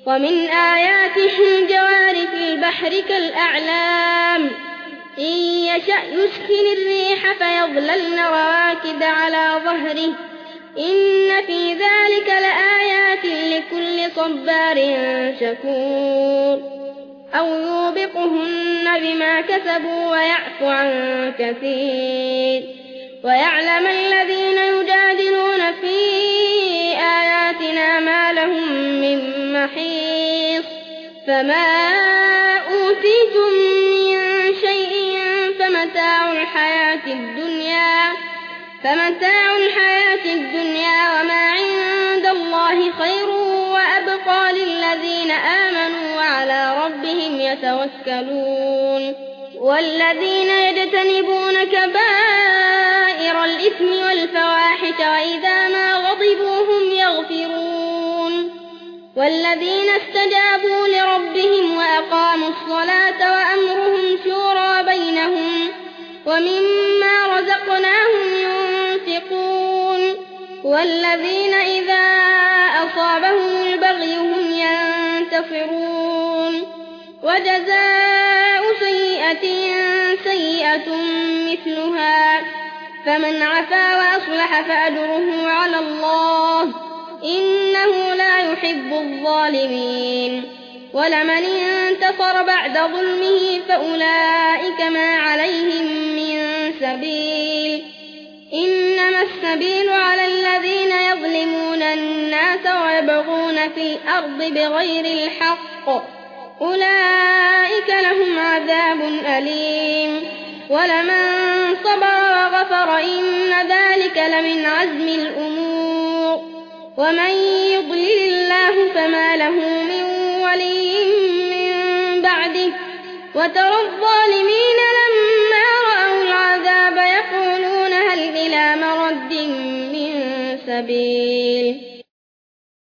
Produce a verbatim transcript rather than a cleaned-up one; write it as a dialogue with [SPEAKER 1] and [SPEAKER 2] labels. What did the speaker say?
[SPEAKER 1] ومن آياته الجوار في البحر كالأعلام إن يشأ يسكن الريح فيظللن رواكد على ظهره إن في ذلك لآيات لكل صبار شكور أو يوبقهن بما كسبوا ويعفو عن كثير ويعلم الذين يجادلون في آياتنا ما لهم من محيص فما أوتيتم من شيء فمتاع الحياة الدنيا فمتاع الحياة الدنيا وما عند الله خير وأبقى للذين آمنوا وعلى ربهم يتوكلون والذين يجتنبون كبائر الإثم والفواحش وإذا ما غضبوا هم يغفرون والذين استجابوا لربهم وأقاموا الصلاة وأمرهم شورى بينهم ومما رزقناهم ينفقون والذين إذا أصابهم البغي هم ينتصرون وجزاء سيئة سيئة مثلها فمن عفا وأصلح فأجره على الله إنه لا يحب الظالمين ولمن انتصر بعد ظلمه فأولئك ما عليهم من سبيل إنما السبيل على الذين يظلمون الناس ويبغون في الأرض بغير الحق أولئك لهم عذاب أليم ولمن صبر وغفر إن ذلك لمن عزم الأمور ومن يضلل الله فما له من ولي من بعده وترى الظالمين لما رأوا العذاب يقولون هل إلى مرد من سبيل